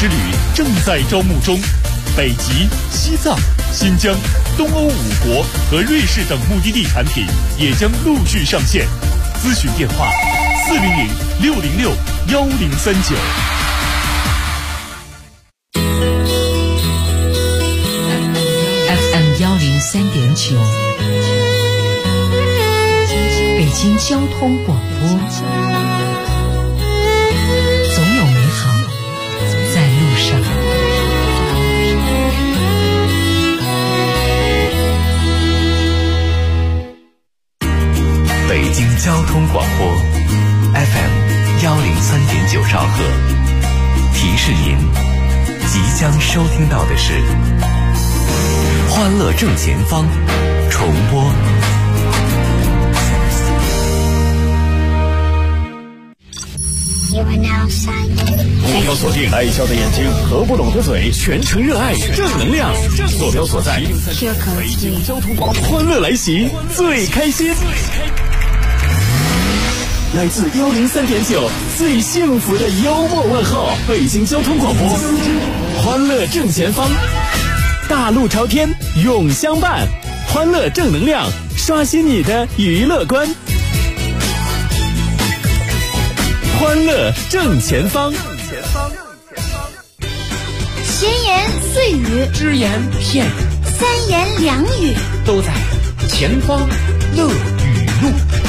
之旅正在招募中，北极、西藏、新疆、东欧5国和瑞士等目的地产品也将陆续上线。咨询电话400-606-1039。 FM 103.9，北京交通广播。总有美好在路上。 北京交通广播 FM 103.9兆赫，提示您即将收听到的是欢乐正前方重播。 目标锁定，爱笑的眼睛，合不拢的嘴，全程热爱正能量。坐标所在，北京交通广播，欢乐来袭，最开心。来自103.9最幸福的幽默问候，北京交通广播，欢乐正前方，大路朝天永相伴，欢乐正能量，刷新你的娱乐观。欢乐正前方， 闲言碎语， 只言片语， 三言两语， 都在前方乐语录。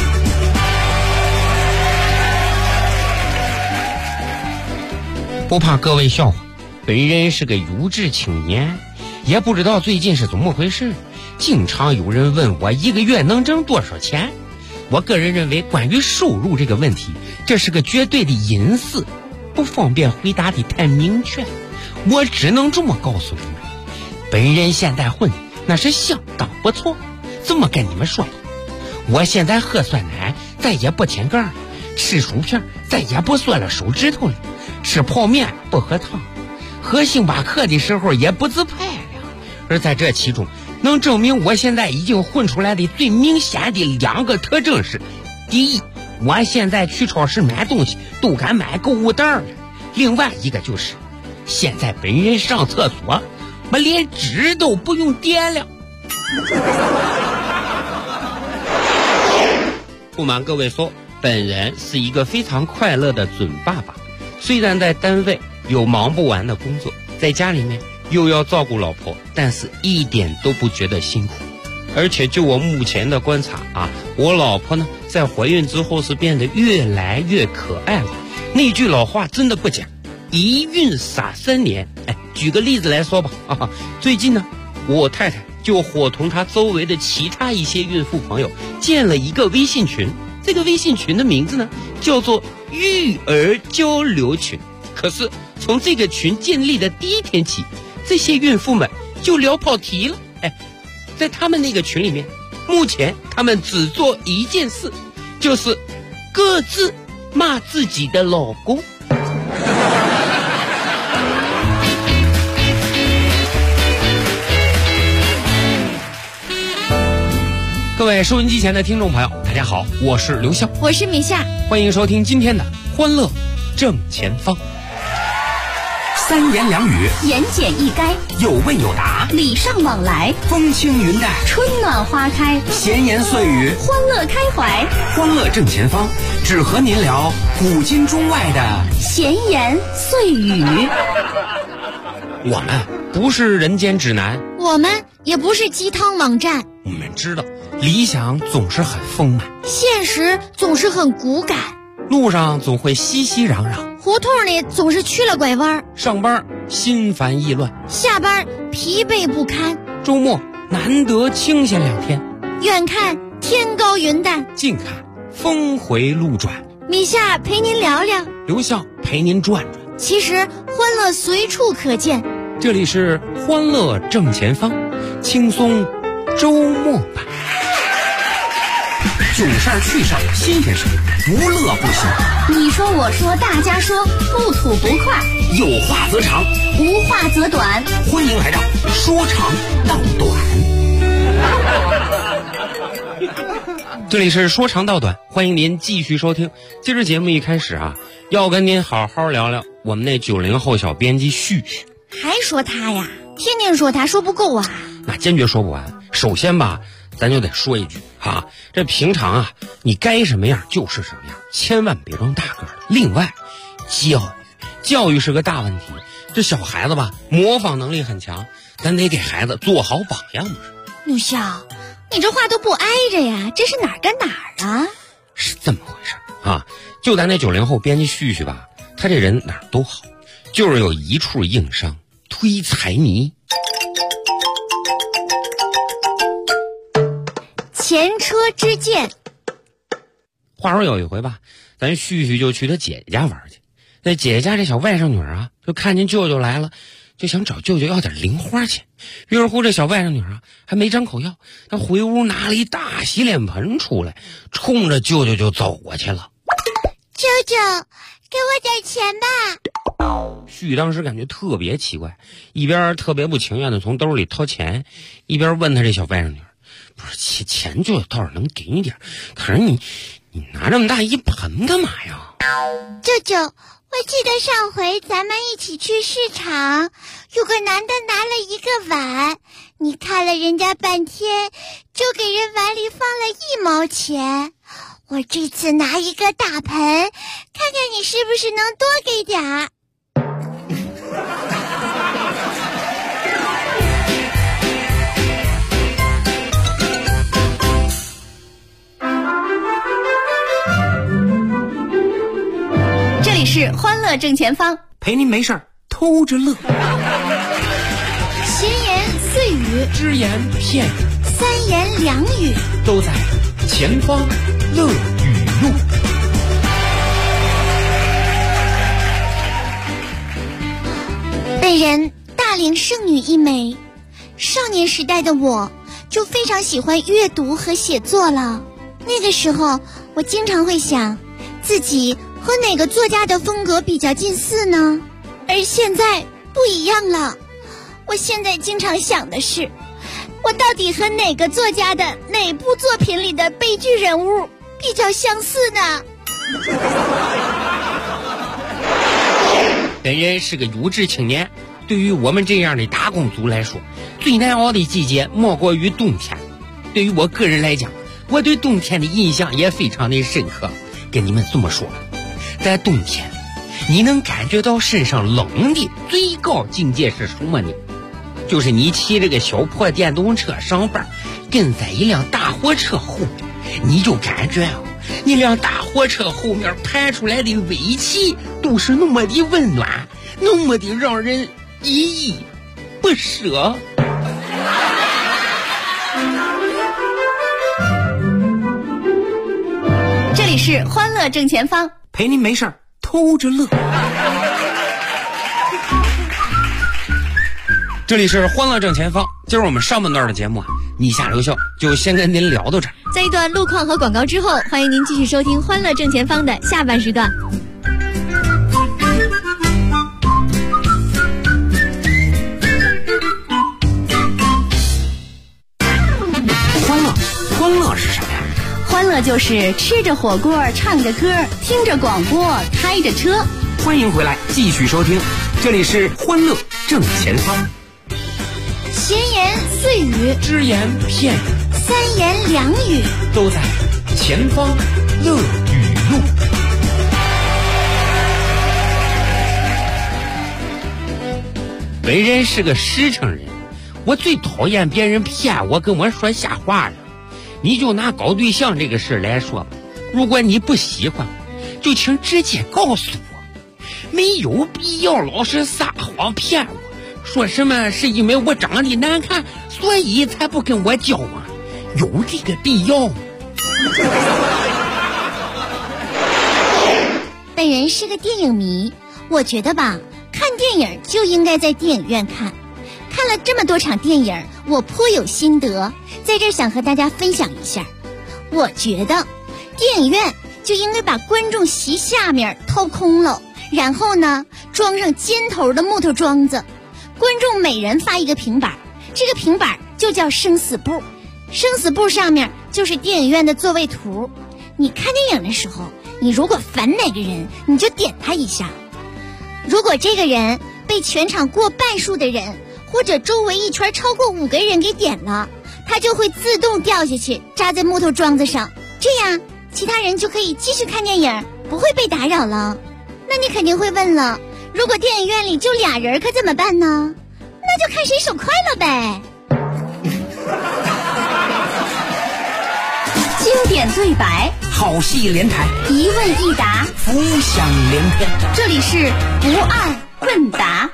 不怕各位笑话，本人是个有志青年，也不知道最近是怎么回事，经常有人问我一个月能挣多少钱。我个人认为，关于收入这个问题，这是个绝对的隐私，不方便回答的太明确。我只能这么告诉你们，本人现在混那是相当不错。这么跟你们说吧，我现在喝酸奶再也不舔盖了，吃薯片再也不缩了手指头了，吃泡面不喝汤，喝星巴克的时候也不自拍了。而在这其中，能证明我现在已经混出来的最明显的2个特征是：第一，我现在去超市买东西都敢买购物袋了；另外一个就是，现在本人上厕所，我连纸都不用点了。不瞒各位说，本人是一个非常快乐的准爸爸。虽然在单位有忙不完的工作，在家里面又要照顾老婆，但是一点都不觉得辛苦。而且就我目前的观察啊，我老婆呢在怀孕之后是变得越来越可爱了。那句老话真的不假，一孕傻3年。举个例子来说吧，最近呢，我太太就伙同她周围的其他一些孕妇朋友建了一个微信群，这个微信群的名字呢叫做育儿交流群。可是从这个群建立的第1天起，这些孕妇们就聊跑题了。在他们那个群里面，目前他们只做一件事，就是各自骂自己的老公。各位收音机前的听众朋友，大家好，我是刘笑， 我是米夏， 欢迎收听今天的欢乐正前方。3言2语， 言简意赅， 有问有答， 礼尚往来， 风轻云淡， 春暖花开， 闲言碎语， 欢乐开怀。 欢乐正前方，只和您聊古今中外的闲言碎语。 我们不是人间指南， 我们也不是鸡汤网站， 我们知道理想总是很丰满， 现实总是很骨感， 路上总会熙熙攘攘， 胡同里总是去了拐弯， 上班心烦意乱， 下班疲惫不堪， 周末难得清闲2天， 远看天高云淡， 近看峰回路转。 米夏陪您聊聊， 刘笑陪您转转。 其实欢乐随处可见， 这里是欢乐正前方，轻松周末版。囧事儿趣事儿新鲜事儿，无乐不行。 你说我说大家说，不吐不快， 有话则长， 无话则短。 欢迎来到说长道短。这里是说长道短，欢迎您继续收听。今日节目一开始啊，要跟您好好聊聊我们那90后小编辑旭旭。 还说他呀，天天说他，说不够啊。 那坚决说不完。首先吧，咱就得说一句啊，这平常啊，你该什么样就是什么样，千万别装大个的。另外，教育是个大问题。这小孩子吧，模仿能力很强，咱得给孩子做好榜样嘛。 陆笑，你这话都不挨着呀，这是哪儿跟哪儿啊？ 是这么回事啊，就咱那90后编辑旭旭吧，他这人哪儿都好，就是有一处硬伤，推财迷。 前车之鉴。 话说有一回吧，咱旭旭就去他姐姐家玩去。那姐姐家这小外甥女啊，就看见舅舅来了，就想找舅舅要点零花钱。于是乎这小外甥女啊，还没张口要，她回屋拿了一大洗脸盆出来，冲着舅舅就走过去了。 舅舅，给我点钱吧。 旭当时感觉特别奇怪，一边特别不情愿的从兜里掏钱，一边问他这小外甥女，不是钱舅舅倒是能给你点，可是你拿这么大一盆干嘛呀？ 舅舅，我记得上回咱们一起去市场，有个男的拿了一个碗，你看了人家半天，就给人碗里放了1毛钱。我这次拿一个大盆，看看你是不是能多给点儿。 这里是欢乐正前方， 陪您没事偷着乐， 闲言碎语， 只言片语， 三言两语， 都在前方乐语录。 本人大龄剩女一枚，少年时代的我就非常喜欢阅读和写作了。那个时候我经常会想，自己和哪个作家的风格比较近似呢？而现在不一样了，我现在经常想的是，我到底和哪个作家的哪部作品里的悲剧人物比较相似呢？ 本人是个有志青年，对于我们这样的打工族来说，最难熬的季节莫过于冬天。对于我个人来讲，我对冬天的印象也非常的深刻。跟你们这么说，在冬天你能感觉到身上冷的最高境界是什么呢？就是你骑这个小破电动车上班，跟在一辆大货车后面，你就感觉那辆大货车后面排出来的尾气都是那么的温暖，那么的让人依依不舍。 这里是欢乐正前方， 陪您没事偷着乐。 这里是欢乐正前方，今儿我们上半段的节目你下留笑就先跟您聊到这儿。 在一段路况和广告之后，欢迎您继续收听欢乐正前方的下半时段。 欢乐是什么呀？ 欢乐就是吃着火锅，唱着歌，听着广播，开着车。 欢迎回来继续收听，这里是欢乐正前方， 闲言碎语， 只言片语， 三言两语， 都在前方乐语录。 本人是个实诚人，我最讨厌别人骗我跟我说瞎话了。你就拿搞对象这个事来说吧，如果你不喜欢我，就请直接告诉我，没有必要老是撒谎骗我，说什么是因为我长得难看，所以才不跟我交往，有这个必要吗？ 本人是个电影迷，我觉得吧，看电影就应该在电影院看。看了这么多场电影，我颇有心得，在这儿想和大家分享一下。我觉得电影院就应该把观众席下面掏空了，然后呢装上尖头的木头桩子，观众每人发一个平板，这个平板就叫生死簿，生死簿上面就是电影院的座位图。你看电影的时候，你如果烦哪个人，你就点他一下。 如果这个人被全场过半数的人或者周围一圈超过5个人给点了，他就会自动掉下去，扎在木头桩子上，这样其他人就可以继续看电影，不会被打扰了。那你肯定会问了，如果电影院里就俩人可怎么办呢？那就看谁手快了呗。 经典对白， 好戏连台， 一问一答， 浮想联翩。 这里是不二问答。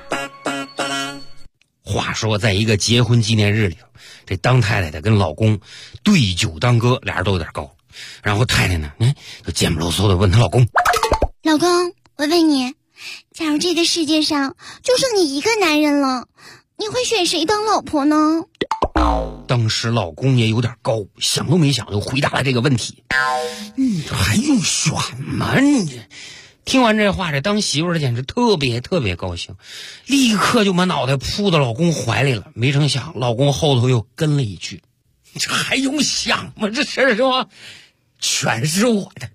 话说在一个结婚纪念日里，这当太太的跟老公对酒当歌，俩人都有点高。然后太太呢，就贱不啰嗦的问她老公： 老公，我问你，假如这个世界上就剩你一个男人了，你会选谁当老婆呢？ 当时老公也有点高，想都没想就回答了这个问题。还用选吗？你听完这话，这当媳妇的简直特别高兴，立刻就把脑袋扑到老公怀里了。没成想老公后头又跟了一句：这还用想吗？这事儿是吧，全是我的。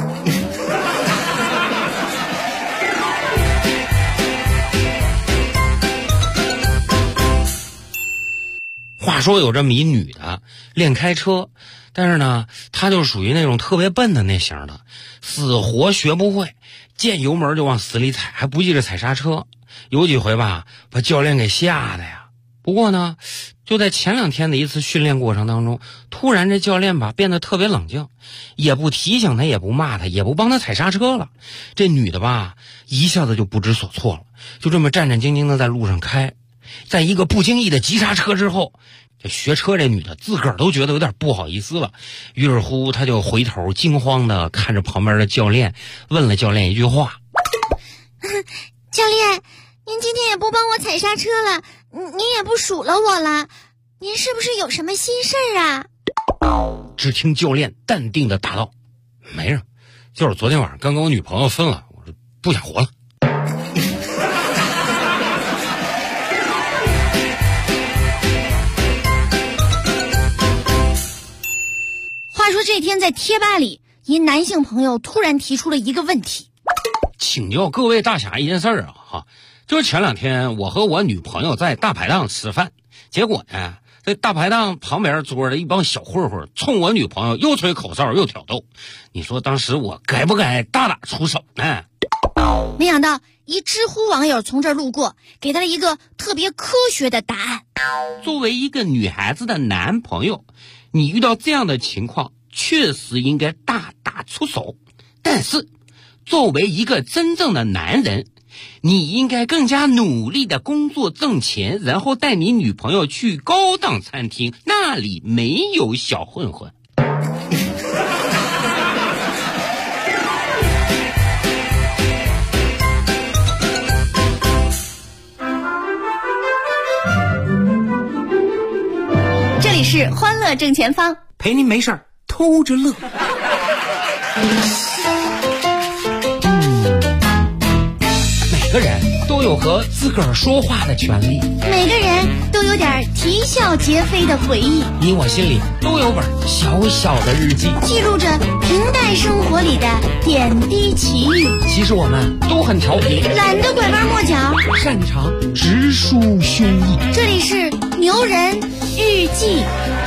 话说有这么一女的练开车，但是呢她就属于那种特别笨的那型的，死活学不会，见油门就往死里踩，还不记着踩刹车，有几回吧把教练给吓的呀。不过呢就在前2天的一次训练过程当中，突然这教练吧变得特别冷静，也不提醒他，也不骂他，也不帮他踩刹车了。这女的吧一下子就不知所措了，就这么战战兢兢的在路上开，在一个不经意的急刹车之后，这学车这女的自个儿都觉得有点不好意思了，于是乎她就回头惊慌的看着旁边的教练，问了教练一句话： 教练，您今天也不帮我踩刹车了，您也不数了我了，您是不是有什么心事儿啊？ 只听教练淡定的答道：没事，就是昨天晚上刚跟我女朋友分了，我不想活了。 话说这天在贴吧里，一男性朋友突然提出了一个问题： 请教各位大侠一件事儿啊，就是前2天我和我女朋友在大排档吃饭，结果呢在大排档旁边桌的一帮小混混冲我女朋友又吹口哨又挑逗，你说当时我该不该大打出手呢？ 没想到一知乎网友从这儿路过，给他了一个特别科学的答案。 作为一个女孩子的男朋友，你遇到这样的情况确实应该大打出手，但是作为一个真正的男人，你应该更加努力的工作挣钱，然后带你女朋友去高档餐厅，那里没有小混混。 这里是欢乐正前方， 陪您没事儿偷着乐。 每个人都有和自个儿说话的权利， 每个人都有点啼笑皆非的回忆， 你我心里都有本小小的日记， 记录着平淡生活里的点滴奇遇。 其实我们都很调皮， 懒得拐弯抹角， 擅长直抒胸臆。 这里是牛人日记。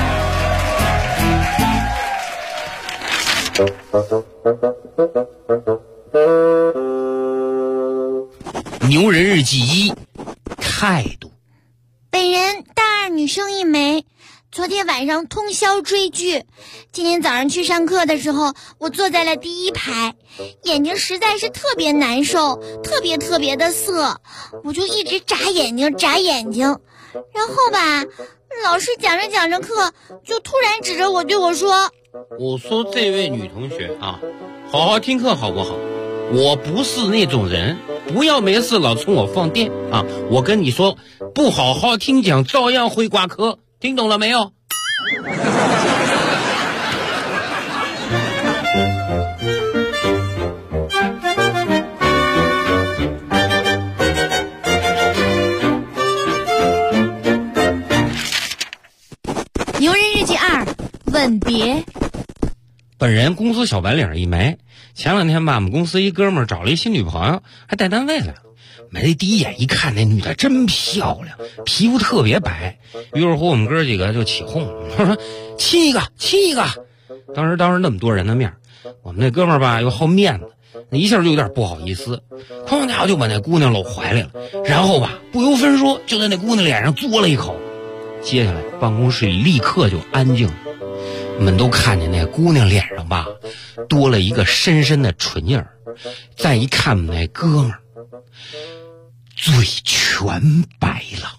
牛人日记1，态度。 本人大2女生一枚，昨天晚上通宵追剧，今天早上去上课的时候，我坐在了第1排，眼睛实在是特别难受，特别的涩，我就一直眨眼睛，然后吧，老师讲着课，就突然指着我对我说： 我说这位女同学啊，好好听课好不好？我不是那种人，不要没事老冲我放电啊！我跟你说，不好好听讲照样会挂科，听懂了没有？ 牛人日记2，吻别。 本人工资小白领一枚，前2天吧，我们公司一哥们儿找了一新女朋友，还带单位了。 买的第一眼一看，那女的真漂亮，皮肤特别白。于是乎我们哥几个就起哄，我说亲一个亲一个。当时那么多人的面，我们那哥们儿吧又好面子，那一下就有点不好意思，哐家伙就把那姑娘搂怀里了，然后吧不由分说就在那姑娘脸上嘬了一口。接下来办公室里立刻就安静了，我们都看见那姑娘脸上吧多了一个深深的唇印儿，再一看我们那哥们儿嘴全白了。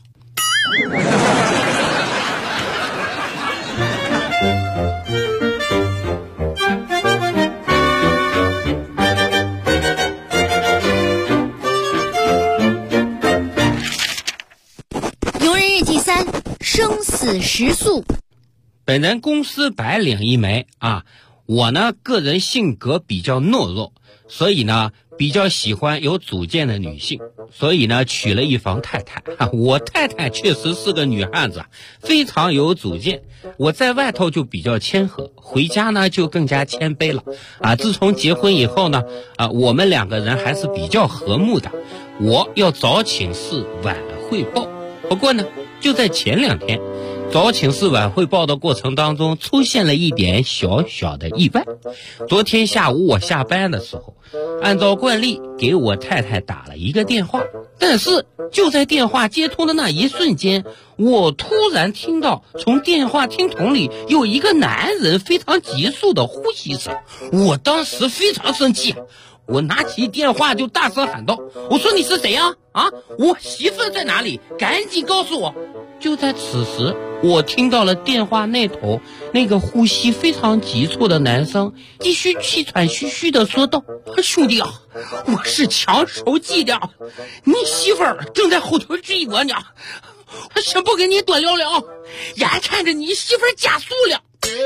游人日记3，生死时速。 本人公司白领一枚啊，我呢个人性格比较懦弱，所以呢比较喜欢有主见的女性，所以呢娶了一房太太啊。我太太确实是个女汉子，非常有主见。我在外头就比较谦和，回家呢就更加谦卑了啊。自从结婚以后呢我们两个人还是比较和睦的。我要早请示晚汇报，不过呢就在前2天早请示晚汇报的过程当中出现了一点小小的意外。昨天下午我下班的时候，按照惯例给我太太打了一个电话，但是就在电话接通的那一瞬间，我突然听到从电话听筒里有一个男人非常急速的呼吸声。我当时非常生气，我拿起电话就大声喊道，我说你是谁啊？我媳妇在哪里？赶紧告诉我。就在此时，我听到了电话那头那个呼吸非常急促的男生继续气喘吁吁的说道，兄弟啊，我是抢手机的，你媳妇儿正在后头追我呢，我先不跟你多聊聊，眼看着你媳妇儿加速了。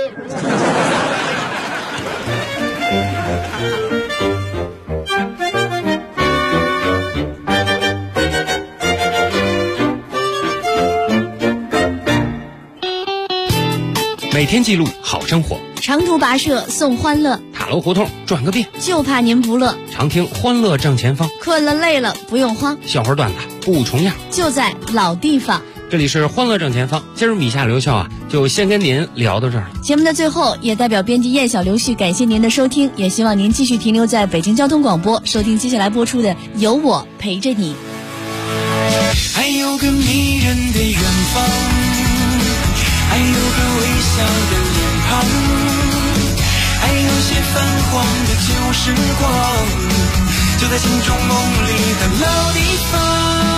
每天记录好生活， 长途跋涉送欢乐， 塔楼胡同转个遍， 就怕您不乐。 常听欢乐正前方， 困了累了不用慌， 笑话段子不重样， 就在老地方。 这里是欢乐正前方，今儿米夏刘笑就先跟您聊到这儿了。 节目的最后，也代表编辑燕小刘旭感谢您的收听，也希望您继续停留在北京交通广播，收听接下来播出的《有我陪着你》。 还有个迷人的远方，还有个微笑的脸庞，还有些泛黄的旧时光，就在心中梦里的老地方。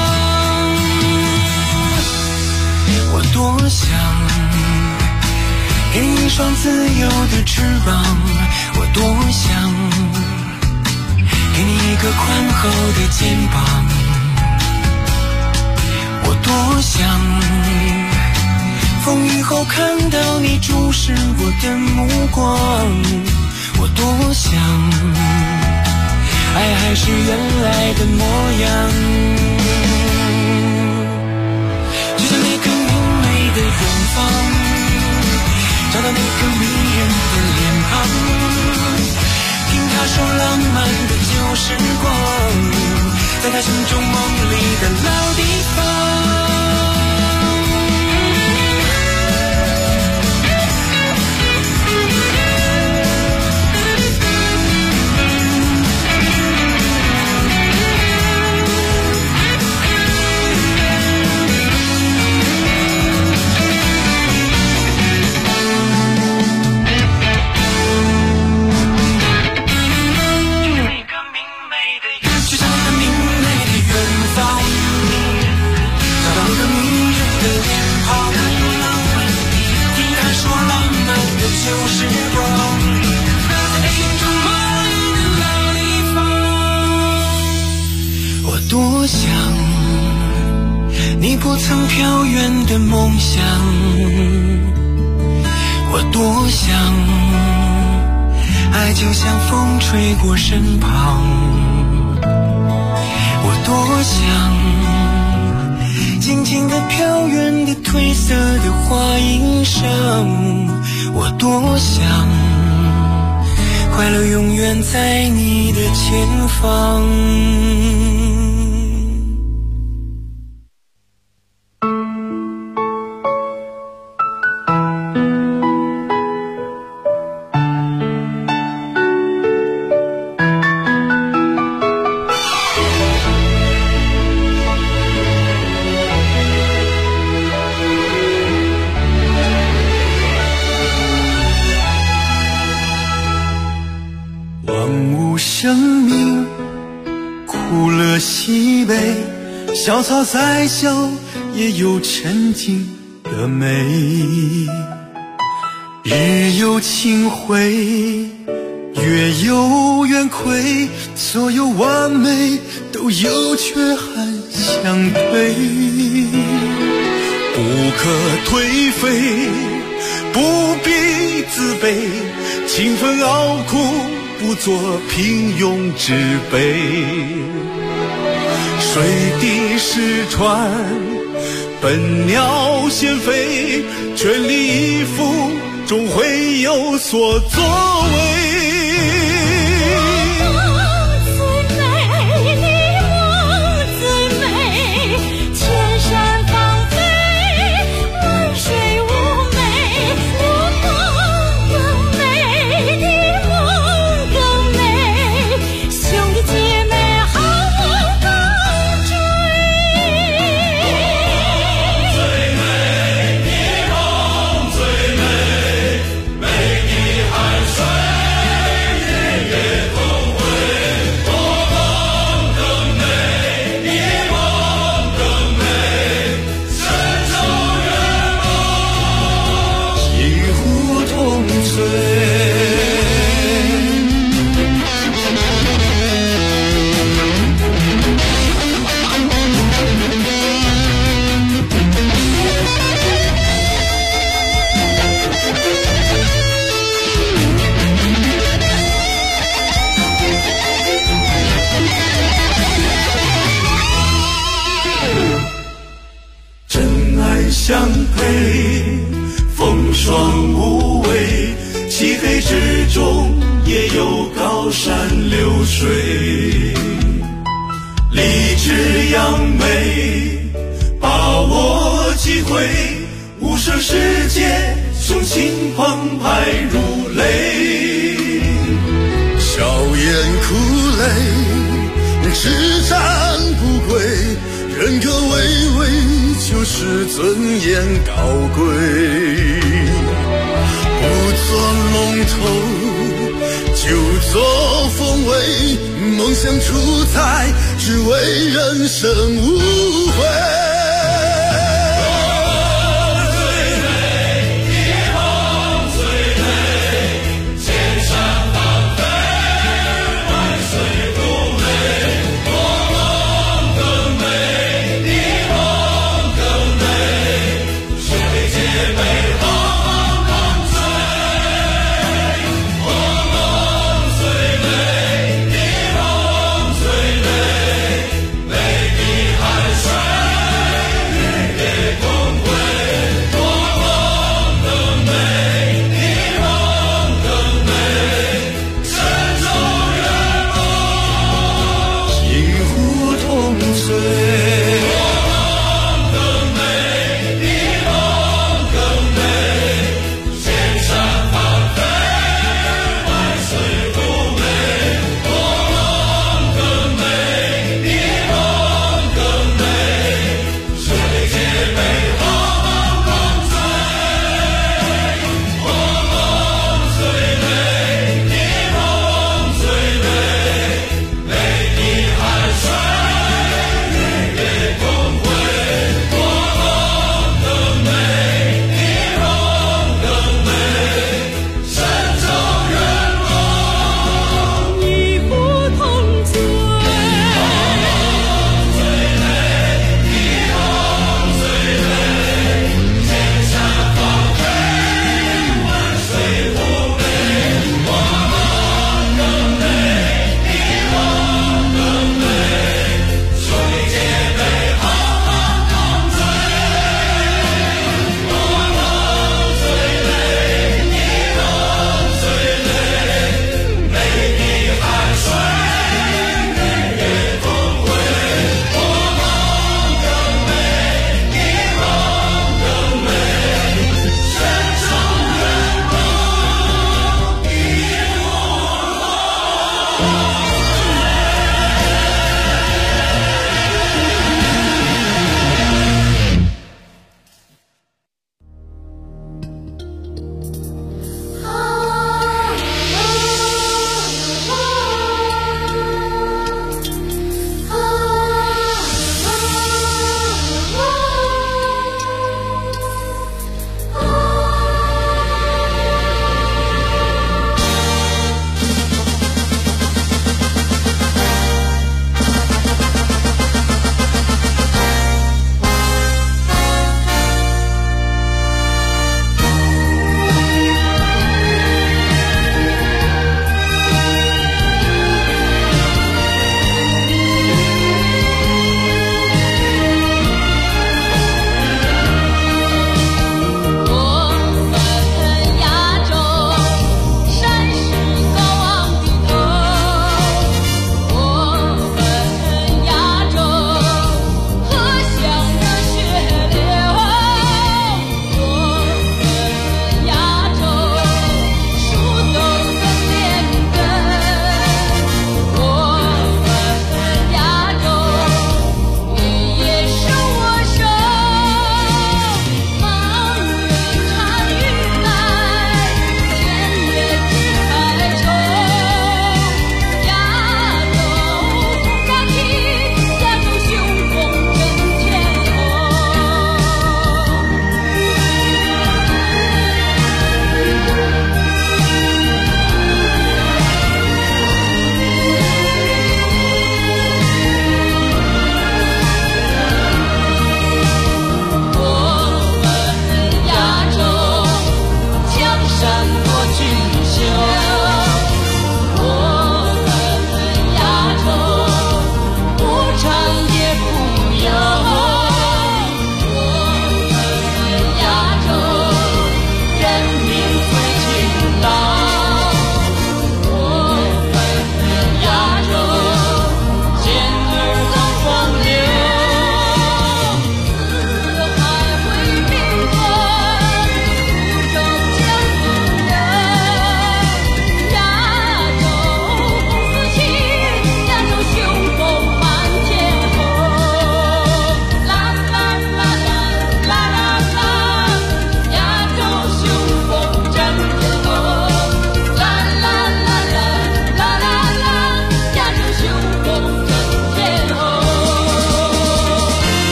我多想给你一双自由的翅膀，我多想给你一个宽厚的肩膀，我多想风雨后看到你注视我的目光，我多想爱还是原来的模样，就像那个明媚的远方，找到那个迷人的脸庞，听他说浪漫的旧时光，在他心中梦里的老地方。多想你不曾飘远的梦想，我多想爱就像风吹过身旁，我多想静静地飘远的褪色的花衣裳，我多想快乐永远在你的前方。 小草再小也有沉静的美，日有清辉，月有圆亏，所有完美都有缺憾相对，不可颓废，不必自卑，勤奋熬苦，不做平庸之辈。水滴石穿，笨鸟先飞，全力以赴，终会有所作为。相配，风霜无畏，漆黑之中也有高山流水，立志扬眉，把握机会，无声世界，雄心澎湃如雷，笑颜哭泪，叱咤不归，人格巍巍，就是尊严高贵，不做龙头，就做凤尾，梦想出彩，只为人生无悔。 水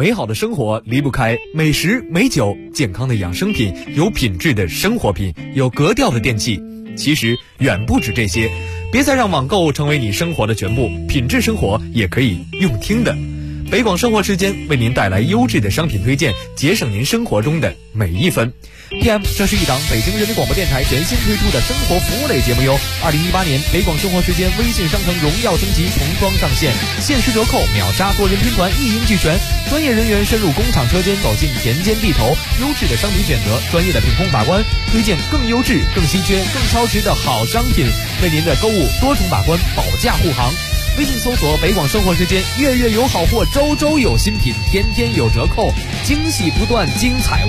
美好的生活离不开美食、美酒、健康的养生品、有品质的生活品、有格调的电器。其实远不止这些，别再让网购成为你生活的全部，品质生活也可以用听的。北广生活时间为您带来优质的商品推荐，节省您生活中的每一分。PM， 这是一档北京人民广播电台全新推出的生活服务类节目哟。2018年北广生活时间微信商城荣耀升级，重装上线，限时折扣，秒杀多人拼团，一应俱全。专业人员深入工厂车间，走进田间地头，优质的商品选择，专业的品控把关，推荐更优质、更稀缺、更超值的好商品，为您的购物多重把关，保驾护航。微信搜索北广生活时间，月月有好货，周周有新品，天天有折扣，惊喜不断，精彩